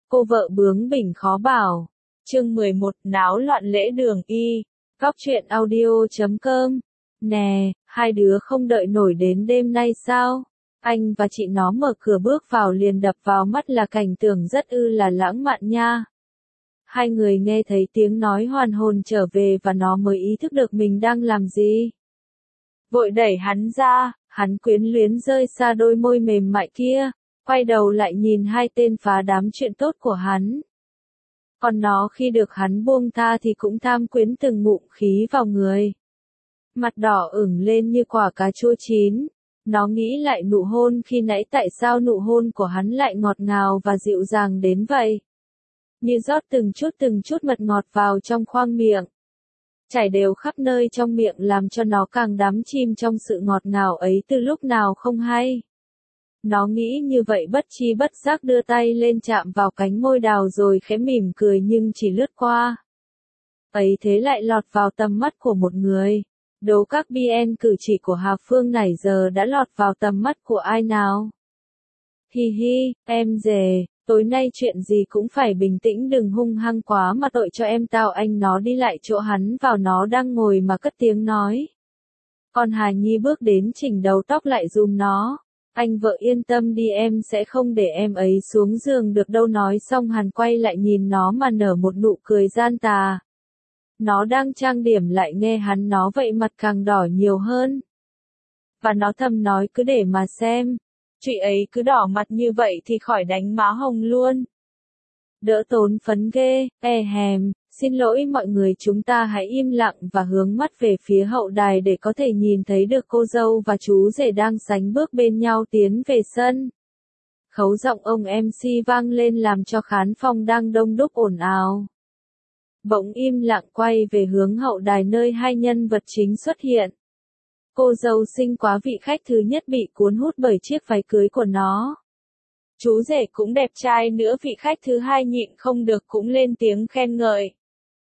Cô vợ bướng bỉnh khó bảo. Chương 11, náo loạn lễ đường y. Góc truyện audio.com. Nè, hai đứa không đợi nổi đến đêm nay sao? Anh và chị nó mở cửa bước vào liền đập vào mắt là cảnh tượng rất là lãng mạn nha. Hai người nghe thấy tiếng nói hoàn hồn trở về và nó mới ý thức được mình đang làm gì. Vội đẩy hắn ra, hắn quyến luyến rơi xa đôi môi mềm mại kia, quay đầu lại nhìn hai tên phá đám chuyện tốt của hắn. Còn nó khi được hắn buông tha thì cũng tham quyến từng ngụm khí vào người. Mặt đỏ ửng lên như quả cà chua chín. Nó nghĩ lại nụ hôn khi nãy, tại sao nụ hôn của hắn lại ngọt ngào và dịu dàng đến vậy. Như rót từng chút mật ngọt vào trong khoang miệng. Chảy đều khắp nơi trong miệng làm cho nó càng đắm chìm trong sự ngọt ngào ấy từ lúc nào không hay. Nó nghĩ như vậy bất chi bất giác đưa tay lên chạm vào cánh môi đào rồi khẽ mỉm cười nhưng chỉ lướt qua. Ấy thế lại lọt vào tầm mắt của một người. Đố các BN cử chỉ của Hà Phương nãy giờ đã lọt vào tầm mắt của ai nào? Hi hi, em dề, tối nay chuyện gì cũng phải bình tĩnh, đừng hung hăng quá mà tội cho em tao. Anh nó đi lại chỗ hắn vào, nó đang ngồi mà cất tiếng nói. Còn Hà Nhi bước đến chỉnh đầu tóc lại giùm nó. Anh vợ yên tâm đi, em sẽ không để em ấy xuống giường được đâu. Nói xong hắn quay lại nhìn nó mà nở một nụ cười gian tà. Nó đang trang điểm lại nghe hắn nói vậy mặt càng đỏ nhiều hơn. Và nó thầm nói cứ để mà xem. Chị ấy cứ đỏ mặt như vậy thì khỏi đánh má hồng luôn. Đỡ tốn phấn ghê, hèm, xin lỗi mọi người, chúng ta hãy im lặng và hướng mắt về phía hậu đài để có thể nhìn thấy được cô dâu và chú rể đang sánh bước bên nhau tiến về sân. Khấu giọng ông MC vang lên làm cho khán phòng đang đông đúc ồn ào. Bỗng im lặng quay về hướng hậu đài nơi hai nhân vật chính xuất hiện. Cô dâu xinh quá, vị khách thứ nhất bị cuốn hút bởi chiếc váy cưới của nó. Chú rể cũng đẹp trai nữa, vị khách thứ hai nhịn không được cũng lên tiếng khen ngợi.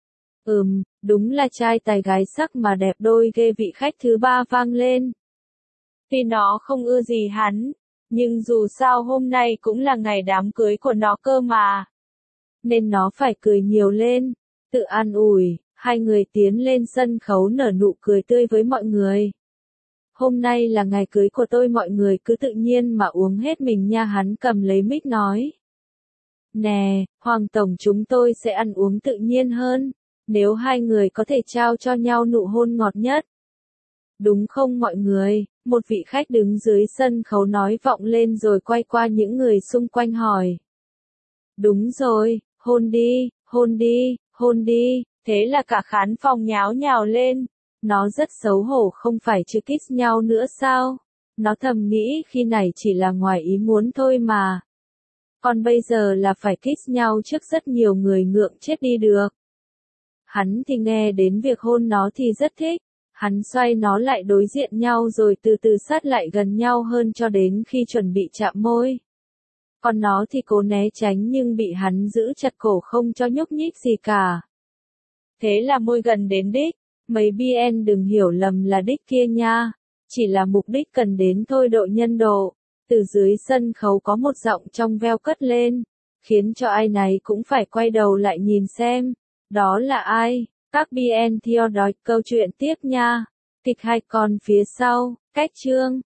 Đúng là trai tài gái sắc mà đẹp đôi ghê, vị khách thứ ba vang lên. Tuy nó không ưa gì hắn, nhưng dù sao hôm nay cũng là ngày đám cưới của nó cơ mà. Nên nó phải cười nhiều lên, tự an ủi. Hai người tiến lên sân khấu nở nụ cười tươi với mọi người. Hôm nay là ngày cưới của tôi, mọi người cứ tự nhiên mà uống hết mình nha. Hắn cầm lấy mic nói. Nè, Hoàng Tổng, chúng tôi sẽ ăn uống tự nhiên hơn, nếu hai người có thể trao cho nhau nụ hôn ngọt nhất. Đúng không mọi người? Một vị khách đứng dưới sân khấu nói vọng lên rồi quay qua những người xung quanh hỏi. Đúng rồi, hôn đi, hôn đi, hôn đi. Thế là cả khán phòng nháo nhào lên. Nó rất xấu hổ, không phải chưa kiss nhau nữa sao? Nó thầm nghĩ khi này chỉ là ngoài ý muốn thôi mà. Còn bây giờ là phải kiss nhau trước rất nhiều người, ngượng chết đi được. Hắn thì nghe đến việc hôn nó thì rất thích. Hắn xoay nó lại đối diện nhau rồi từ từ sát lại gần nhau hơn cho đến khi chuẩn bị chạm môi. Còn nó thì cố né tránh nhưng bị hắn giữ chặt cổ không cho nhúc nhích gì cả. Thế là môi gần đến đích. Mấy BN đừng hiểu lầm là đích kia nha. Chỉ là mục đích cần đến thôi độ nhân độ. Từ dưới sân khấu có một giọng trong veo cất lên, khiến cho ai nấy cũng phải quay đầu lại nhìn xem. Đó là ai? Các BN theo dõi câu chuyện tiếp nha. Kịch hay còn phía sau, cách chương.